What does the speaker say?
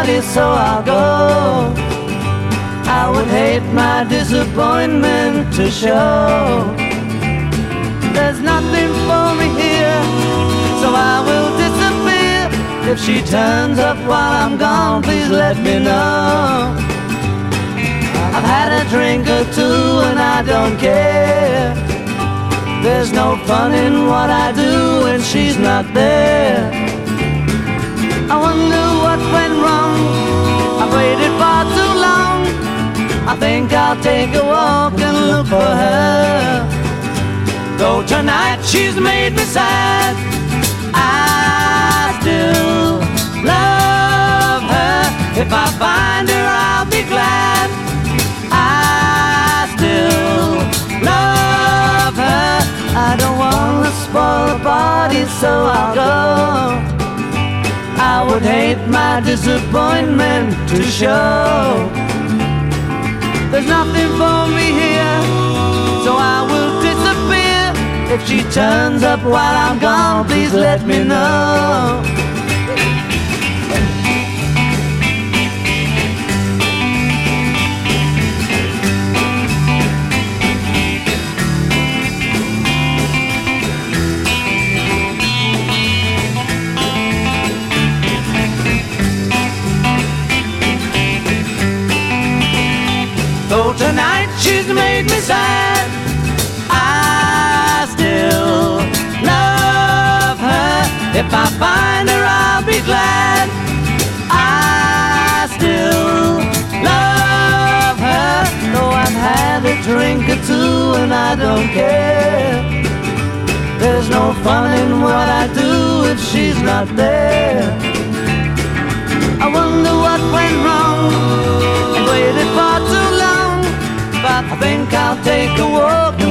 party, so I'll go. I would hate my disappointment to show. There's nothing for me here, so I will disappear. If she turns up while I'm gone, please let me know. I've had a drink or two and I don't care. There's no fun in what I do when she's not there. I wonder what went wrong. I've waited far too long. I think I'll take a walk and look for her. Though tonight she's made me sad, I still love her. If I find her, I'll be glad. I still love her. I don't want to spoil the party, so I'll go. I would hate my disappointment to show. There's nothing for me here, so I will disappear. If she turns up while I'm gone, please let me know. Though tonight she's made me sad, I still love her. If I find her, I'll be glad. I still love her. Though I've had a drink or two and I don't care. There's no fun in what I do if she's not there. I wonder what went wrong and waited far too long. But I think I'll take a walk